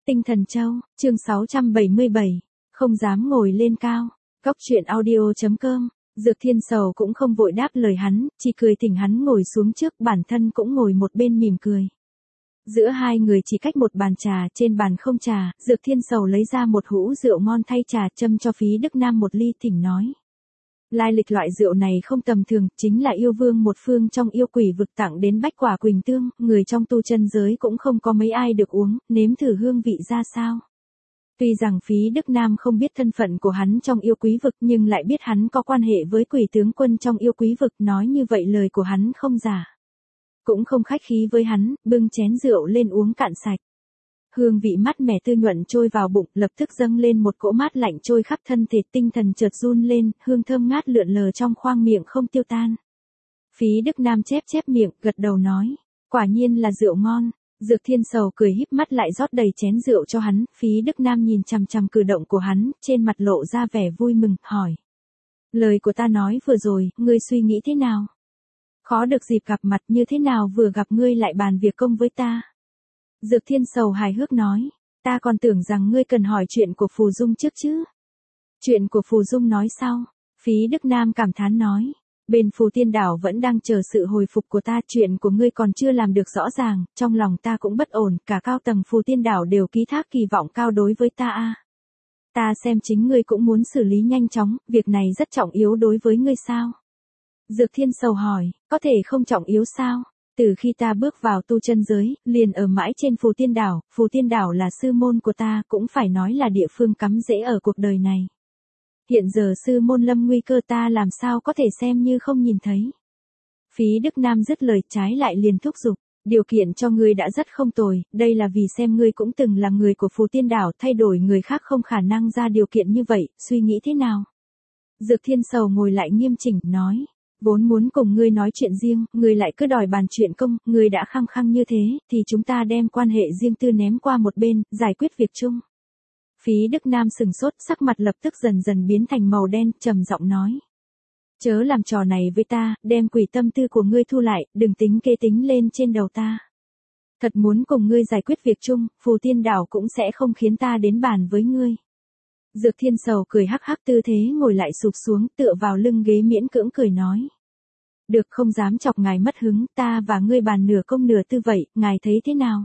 Tinh Thần Châu, chương 677, không dám ngồi lên cao. Cóc truyện audio.com. Dược Thiên Sầu cũng không vội đáp lời hắn, chỉ cười thỉnh hắn ngồi xuống trước, bản thân cũng ngồi một bên mỉm cười. Giữa hai người chỉ cách một bàn trà, trên bàn không trà, Dược Thiên Sầu lấy ra một hũ rượu ngon thay trà, châm cho Phí Đức Nam một ly, thỉnh nói. Lai lịch loại rượu này không tầm thường, chính là yêu vương một phương trong yêu quỷ vực tặng đến Bách Quả Quỳnh Tương, người trong tu chân giới cũng không có mấy ai được uống, nếm thử hương vị ra sao. Tuy rằng Phí Đức Nam không biết thân phận của hắn trong yêu quý vực nhưng lại biết hắn có quan hệ với quỷ tướng quân trong yêu quý vực, nói như vậy lời của hắn không giả. Cũng không khách khí với hắn, bưng chén rượu lên uống cạn sạch. Hương vị mát mẻ tươi nhuận trôi vào bụng, lập tức dâng lên một cỗ mát lạnh trôi khắp thân thể, tinh thần chợt run lên, hương thơm ngát lượn lờ trong khoang miệng không tiêu tan. Phí Đức Nam chép chép miệng, gật đầu nói, quả nhiên là rượu ngon. Dược Thiên Sầu cười híp mắt lại rót đầy chén rượu cho hắn, Phí Đức Nam nhìn chằm chằm cử động của hắn, trên mặt lộ ra vẻ vui mừng, hỏi. Lời của ta nói vừa rồi, ngươi suy nghĩ thế nào? Khó được dịp gặp mặt, như thế nào vừa gặp ngươi lại bàn việc công với ta? Dược Thiên Sầu hài hước nói, ta còn tưởng rằng ngươi cần hỏi chuyện của Phù Dung trước chứ. Chuyện của Phù Dung nói sau, Phí Đức Nam cảm thán nói, bên Phù Tiên Đảo vẫn đang chờ sự hồi phục của ta, chuyện của ngươi còn chưa làm được rõ ràng, trong lòng ta cũng bất ổn, cả cao tầng Phù Tiên Đảo đều ký thác kỳ vọng cao đối với ta a. Ta xem chính ngươi cũng muốn xử lý nhanh chóng, việc này rất trọng yếu đối với ngươi sao? Dược Thiên Sầu hỏi, có thể không trọng yếu sao? Từ khi ta bước vào tu chân giới, liền ở mãi trên Phù Tiên Đảo là sư môn của ta, cũng phải nói là địa phương cắm rễ ở cuộc đời này. Hiện giờ sư môn lâm nguy cơ, ta làm sao có thể xem như không nhìn thấy. Phí Đức Nam dứt lời, trái lại liền thúc giục, điều kiện cho ngươi đã rất không tồi, đây là vì xem ngươi cũng từng là người của Phù Tiên Đảo, thay đổi người khác không khả năng ra điều kiện như vậy, suy nghĩ thế nào? Dược Thiên Sầu ngồi lại nghiêm chỉnh, nói. Vốn muốn cùng ngươi nói chuyện riêng, ngươi lại cứ đòi bàn chuyện công, ngươi đã khăng khăng như thế, thì chúng ta đem quan hệ riêng tư ném qua một bên, giải quyết việc chung. Phí Đức Nam sừng sốt, sắc mặt lập tức dần dần biến thành màu đen, trầm giọng nói. Chớ làm trò này với ta, đem quỷ tâm tư của ngươi thu lại, đừng tính kế tính lên trên đầu ta. Thật muốn cùng ngươi giải quyết việc chung, Phù Tiên Đảo cũng sẽ không khiến ta đến bàn với ngươi. Dược Thiên Sầu cười hắc hắc, tư thế ngồi lại sụp xuống, tựa vào lưng ghế miễn cưỡng cười nói. Được, không dám chọc ngài mất hứng, ta và ngươi bàn nửa công nửa tư vậy, ngài thấy thế nào?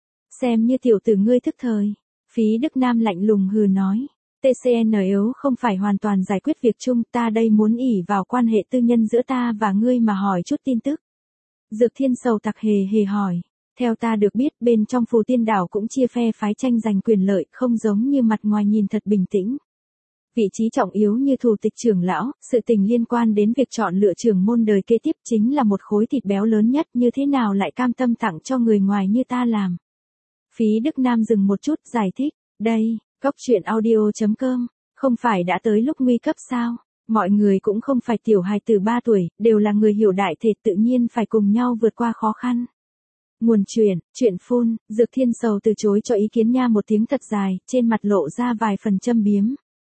Xem như tiểu tử ngươi thức thời. Phí Đức Nam lạnh lùng hừ nói. TCN yếu không phải hoàn toàn giải quyết việc chung, ta đây muốn ỷ vào quan hệ tư nhân giữa ta và ngươi mà hỏi chút tin tức. Dược Thiên Sầu tặc hề hề hỏi. Theo ta được biết, bên trong Phù Tiên Đảo cũng chia phe phái tranh giành quyền lợi, không giống như mặt ngoài nhìn thật bình tĩnh. Vị trí trọng yếu như thủ tịch trưởng lão, sự tình liên quan đến việc chọn lựa trưởng môn đời kế tiếp chính là một khối thịt béo lớn nhất, như thế nào lại cam tâm tặng cho người ngoài như ta làm. Phí Đức Nam dừng một chút, giải thích, đây, cóc truyện audio.com, không phải đã tới lúc nguy cấp sao? Mọi người cũng không phải tiểu hài từ 3 tuổi, đều là người hiểu đại thể, tự nhiên phải cùng nhau vượt qua khó khăn. Nguồn chuyện phun, Dược Thiên Sầu từ chối cho ý kiến nha một tiếng thật dài, trên mặt lộ ra vài phần châm biếm.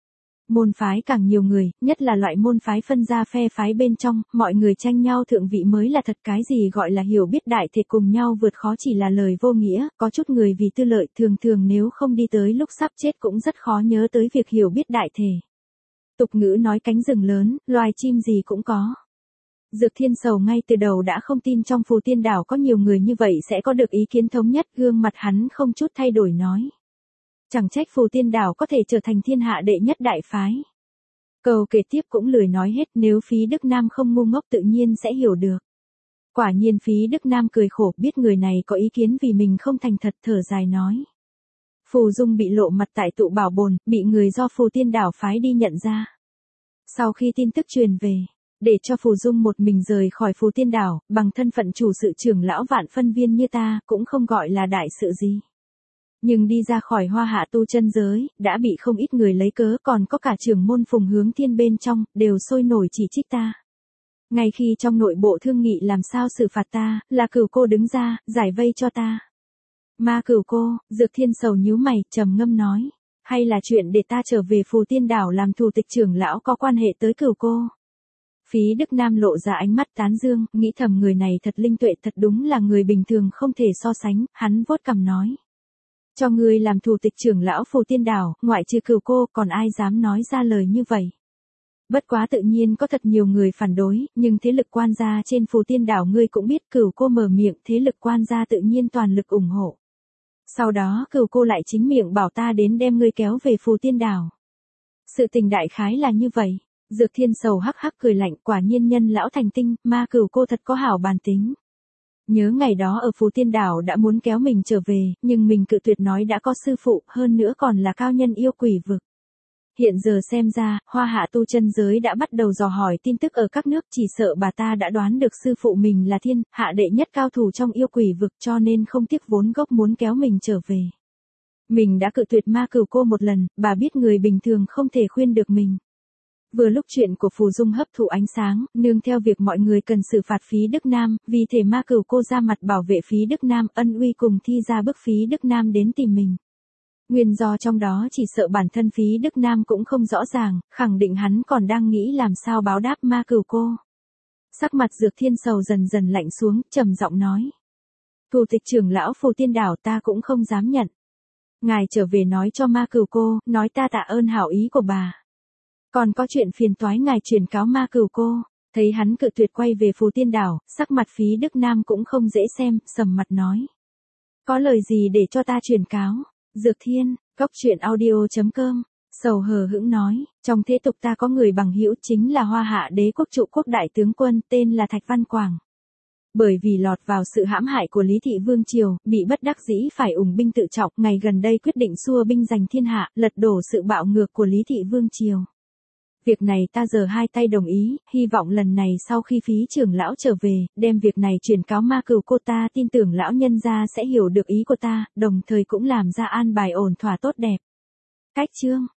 Môn phái càng nhiều người, nhất là loại môn phái phân ra phe phái bên trong, mọi người tranh nhau thượng vị mới là thật, cái gì gọi là hiểu biết đại thể cùng nhau vượt khó chỉ là lời vô nghĩa, có chút người vì tư lợi thường thường nếu không đi tới lúc sắp chết cũng rất khó nhớ tới việc hiểu biết đại thể. Tục ngữ nói cánh rừng lớn, loài chim gì cũng có. Dược Thiên Sầu ngay từ đầu đã không tin trong Phù Tiên Đảo có nhiều người như vậy sẽ có được ý kiến thống nhất, gương mặt hắn không chút thay đổi nói. Chẳng trách Phù Tiên Đảo có thể trở thành thiên hạ đệ nhất đại phái. Câu kể tiếp cũng lười nói hết, nếu Phí Đức Nam không ngu ngốc tự nhiên sẽ hiểu được. Quả nhiên Phí Đức Nam cười khổ, biết người này có ý kiến vì mình không thành thật, thở dài nói. Phù Dung bị lộ mặt tại tụ bảo bồn, bị người do Phù Tiên Đảo phái đi nhận ra. Sau khi tin tức truyền về, để cho Phù Dung một mình rời khỏi Phù Tiên Đảo, bằng thân phận chủ sự trưởng lão vạn phân viên như ta, cũng không gọi là đại sự gì. Nhưng đi ra khỏi Hoa Hạ tu chân giới, đã bị không ít người lấy cớ, còn có cả trưởng môn Phùng Hướng Thiên bên trong, đều sôi nổi chỉ trích ta. Ngay khi trong nội bộ thương nghị làm sao xử phạt ta, là Cửu cô đứng ra, giải vây cho ta. Ma Cửu cô, Dược Thiên Sầu nhíu mày, trầm ngâm nói. Hay là chuyện để ta trở về Phù Tiên Đảo làm thủ tịch trưởng lão có quan hệ tới Cửu cô? Phí Đức Nam lộ ra ánh mắt tán dương, nghĩ thầm người này thật linh tuệ, thật đúng là người bình thường không thể so sánh, hắn vuốt cằm nói. Cho ngươi làm thủ tịch trưởng lão Phù Tiên Đảo, ngoại trừ Cửu cô, còn ai dám nói ra lời như vậy. Bất quá tự nhiên có thật nhiều người phản đối, nhưng thế lực quan gia trên Phù Tiên Đảo ngươi cũng biết, Cửu cô mở miệng, thế lực quan gia tự nhiên toàn lực ủng hộ. Sau đó Cửu cô lại chính miệng bảo ta đến đem ngươi kéo về Phù Tiên Đảo. Sự tình đại khái là như vậy. Dược Thiên Sầu hắc hắc cười lạnh, quả nhiên nhân lão thành tinh, ma Cửu cô thật có hảo bàn tính. Nhớ ngày đó ở Phù Tiên Đảo đã muốn kéo mình trở về, nhưng mình cự tuyệt nói đã có sư phụ, hơn nữa còn là cao nhân yêu quỷ vực. Hiện giờ xem ra, Hoa Hạ tu chân giới đã bắt đầu dò hỏi tin tức ở các nước, chỉ sợ bà ta đã đoán được sư phụ mình là thiên, hạ đệ nhất cao thủ trong yêu quỷ vực, cho nên không tiếc vốn gốc muốn kéo mình trở về. Mình đã cự tuyệt ma Cửu cô một lần, bà biết người bình thường không thể khuyên được mình. Vừa lúc chuyện của Phù Dung hấp thụ ánh sáng, nương theo việc mọi người cần xử phạt Phí Đức Nam, vì thể ma Cửu cô ra mặt bảo vệ Phí Đức Nam, ân uy cùng thi ra bức Phí Đức Nam đến tìm mình. Nguyên do trong đó chỉ sợ bản thân Phí Đức Nam cũng không rõ ràng, khẳng định hắn còn đang nghĩ làm sao báo đáp ma Cửu cô. Sắc mặt Dược Thiên Sầu dần dần lạnh xuống, trầm giọng nói. Thủ tịch trưởng lão Phù Tiên Đảo ta cũng không dám nhận. Ngài trở về nói cho ma Cửu cô, nói ta tạ ơn hảo ý của bà. Còn có chuyện phiền toái ngài truyền cáo ma Cửu cô. Thấy hắn cự tuyệt quay về Phù Tiên Đảo, sắc mặt Phí Đức Nam cũng không dễ xem, sầm mặt nói. Có lời gì để cho ta truyền cáo? Dược Thiên, Cốc Truyện Audio.com, Sầu hờ hững nói, trong thế tục ta có người bằng hữu chính là Hoa Hạ Đế quốc trụ quốc đại tướng quân, tên là Thạch Văn Quảng. Bởi vì lọt vào sự hãm hại của Lý Thị Vương Triều, bị bất đắc dĩ phải ủng binh tự trọng, ngày gần đây quyết định xua binh giành thiên hạ, lật đổ sự bạo ngược của Lý Thị Vương Triều. Việc này ta giờ hai tay đồng ý, hy vọng lần này sau khi Phí trưởng lão trở về, đem việc này truyền cáo ma Cửu cô, ta tin tưởng lão nhân gia sẽ hiểu được ý của ta, đồng thời cũng làm ra an bài ổn thỏa tốt đẹp. Cách chương